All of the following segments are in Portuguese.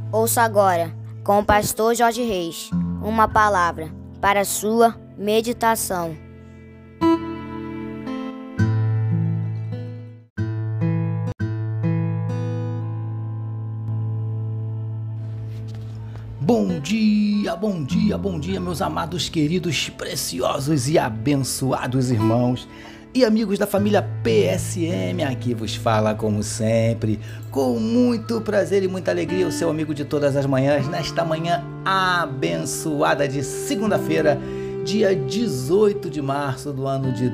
Ouça agora, com o pastor Jorge Reis, uma palavra para a sua meditação. Bom dia, bom dia, bom dia, meus amados, queridos, preciosos e abençoados irmãos e amigos da família PSM. Aqui vos fala, como sempre, com muito prazer e muita alegria, o seu amigo de todas as manhãs, nesta manhã abençoada de segunda-feira, dia 18 de março do ano de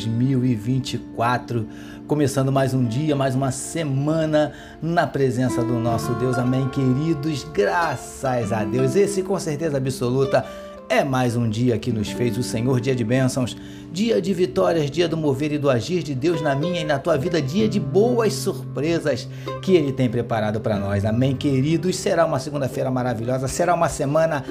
2024, começando mais um dia, mais uma semana na presença do nosso Deus, amém, queridos, graças a Deus. Esse, com certeza absoluta, é mais um dia que nos fez o Senhor, dia de bênçãos, dia de vitórias, dia do mover e do agir de Deus na minha e na tua vida, dia de boas surpresas que Ele tem preparado para nós, amém, queridos. Será uma segunda-feira maravilhosa, será uma semana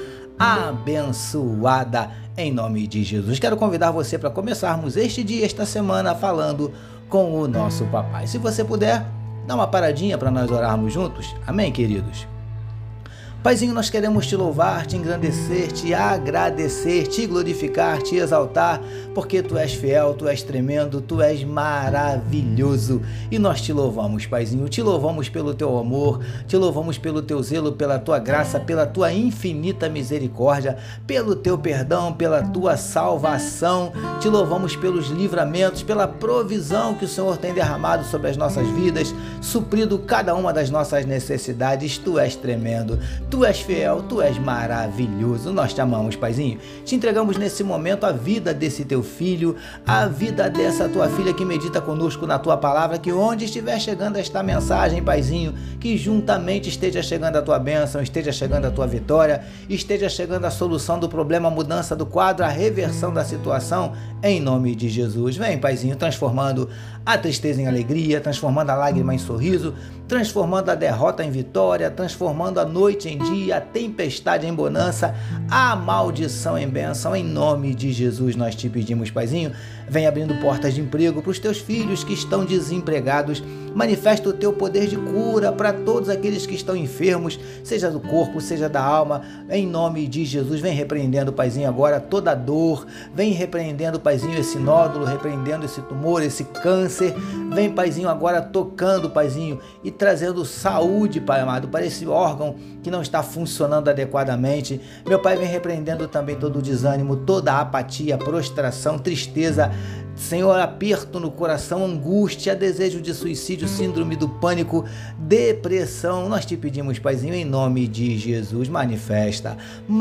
abençoada em nome de Jesus. Quero convidar você para começarmos este dia, esta semana, falando com o nosso papai. Se você puder, dá uma paradinha para nós orarmos juntos, amém, queridos? Paizinho, nós queremos te louvar, te engrandecer, te agradecer, te glorificar, te exaltar, porque tu és fiel, tu és tremendo, tu és maravilhoso. E nós te louvamos, Paizinho, te louvamos pelo teu amor, te louvamos pelo teu zelo, pela tua graça, pela tua infinita misericórdia, pelo teu perdão, pela tua salvação. Te louvamos pelos livramentos, pela provisão que o Senhor tem derramado sobre as nossas vidas, suprido cada uma das nossas necessidades. Tu és tremendo. Tu és fiel, tu és maravilhoso, nós te amamos, Paizinho. Te entregamos nesse momento a vida desse teu filho, a vida dessa tua filha que medita conosco na tua palavra, que onde estiver chegando esta mensagem, Paizinho, que juntamente esteja chegando a tua bênção, esteja chegando a tua vitória, esteja chegando a solução do problema, a mudança do quadro, a reversão da situação, em nome de Jesus. Vem, Paizinho, transformando a tristeza em alegria, transformando a lágrima em sorriso, transformando a derrota em vitória, transformando a noite em dia, a tempestade em bonança, a maldição em bênção. Em nome de Jesus nós te pedimos, Paizinho, vem abrindo portas de emprego para os teus filhos que estão desempregados. Manifesta o teu poder de cura para todos aqueles que estão enfermos, seja do corpo, seja da alma, em nome de Jesus. Vem repreendendo, Paizinho, agora toda dor, vem repreendendo, Paizinho, esse nódulo, repreendendo esse tumor, esse câncer. Vem, Paizinho, agora tocando, Paizinho, e trazendo saúde, Pai amado, para esse órgão que não está funcionando adequadamente. Meu Pai, vem repreendendo também todo o desânimo, toda a apatia, prostração, tristeza, Senhor, aperto no coração, angústia, desejo de suicídio, síndrome do pânico, depressão. Nós te pedimos, Paizinho, em nome de Jesus, manifesta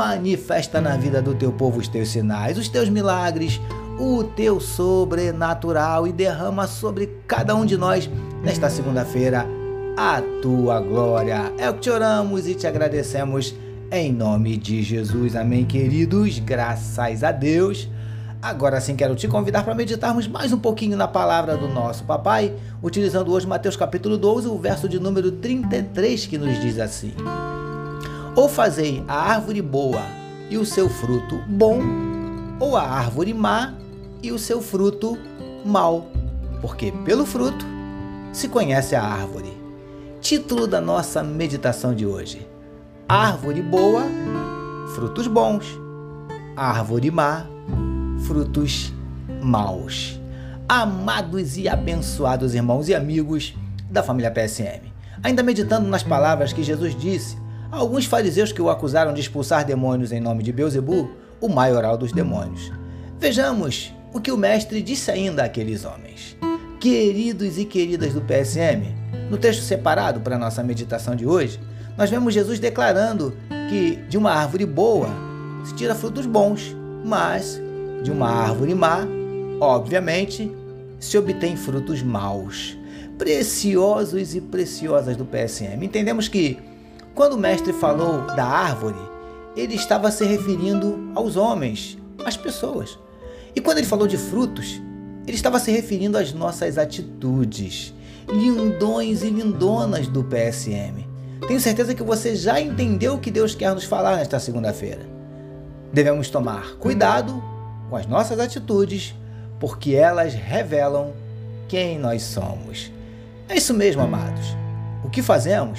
na vida do teu povo os teus sinais, os teus milagres, o teu sobrenatural, e derrama sobre cada um de nós nesta segunda-feira a tua glória. É o que te oramos e te agradecemos em nome de Jesus, amém, queridos, graças a Deus. Agora sim quero te convidar para meditarmos mais um pouquinho na palavra do nosso papai, utilizando hoje Mateus capítulo 12, o verso de número 33, que nos diz assim: ou fazei a árvore boa e o seu fruto bom, ou a árvore má e o seu fruto mau, porque pelo fruto se conhece a árvore. Título da nossa meditação de hoje: árvore boa, frutos bons; árvore má, frutos maus. Amados e abençoados irmãos e amigos da família PSM, ainda meditando nas palavras que Jesus disse a alguns fariseus que o acusaram de expulsar demônios em nome de Beelzebu, o maioral dos demônios, vejamos o que o mestre disse ainda àqueles homens. Queridos e queridas do PSM, no texto separado para a nossa meditação de hoje, nós vemos Jesus declarando que de uma árvore boa se tira frutos bons, mas de uma árvore má, obviamente, se obtém frutos maus. Preciosos e preciosas do PSM, entendemos que quando o mestre falou da árvore, ele estava se referindo aos homens, às pessoas. E quando ele falou de frutos, ele estava se referindo às nossas atitudes. Lindões e lindonas do PSM, tenho certeza que você já entendeu o que Deus quer nos falar nesta segunda-feira. Devemos tomar cuidado com as nossas atitudes, porque elas revelam quem nós somos. É isso mesmo, amados. O que fazemos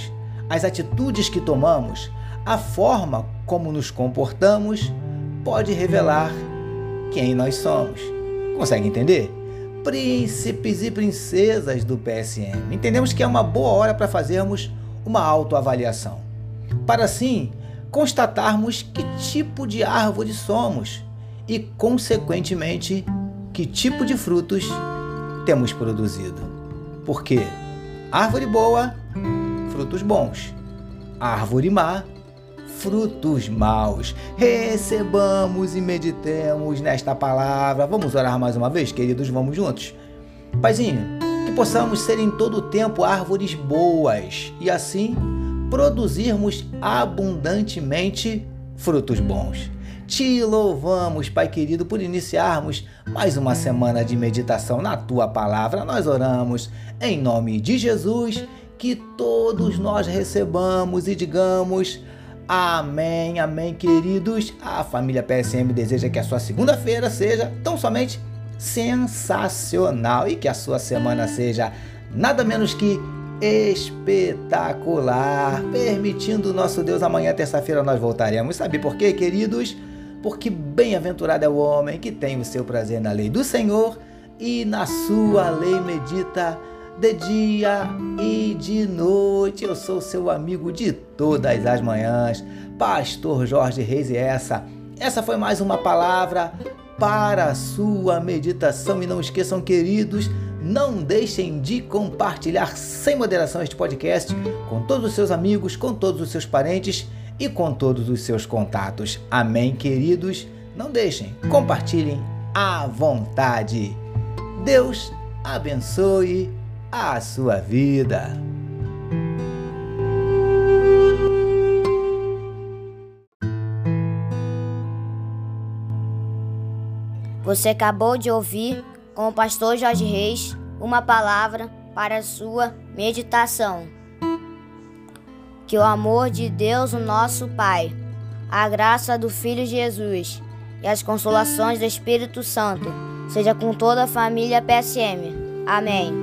as atitudes que tomamos, a forma como nos comportamos, pode revelar quem nós somos. Consegue entender? Príncipes e princesas do PSM, entendemos que é uma boa hora para fazermos uma autoavaliação, para assim constatarmos que tipo de árvore somos e, consequentemente, que tipo de frutos temos produzido. Porque árvore boa, frutos bons. Árvore má, frutos maus. Recebamos e meditemos nesta palavra. Vamos orar mais uma vez, queridos? Vamos juntos? Paizinho, que possamos ser em todo o tempo árvores boas e assim produzirmos abundantemente frutos bons. Te louvamos, Pai querido, por iniciarmos mais uma semana de meditação na Tua Palavra. Nós oramos em nome de Jesus, que todos nós recebamos e digamos amém, amém, queridos. A família PSM deseja que a sua segunda-feira seja tão somente sensacional e que a sua semana seja nada menos que espetacular. Permitindo o nosso Deus, amanhã, terça-feira, nós voltaremos. Sabe por quê, queridos? Porque bem-aventurado é o homem que tem o seu prazer na lei do Senhor e na sua lei medita de dia e de noite. Eu sou seu amigo de todas as manhãs, Pastor Jorge Reis, e essa foi mais uma palavra para a sua meditação. E não esqueçam, queridos, não deixem de compartilhar sem moderação este podcast com todos os seus amigos, com todos os seus parentes e com todos os seus contatos. Amém, queridos? Não deixem, compartilhem à vontade. Deus abençoe a sua vida. Você acabou de ouvir com o pastor Jorge Reis uma palavra para a sua meditação. Que o amor de Deus, o nosso Pai, a graça do Filho Jesus e as consolações do Espírito Santo seja com toda a família PSM. Amém.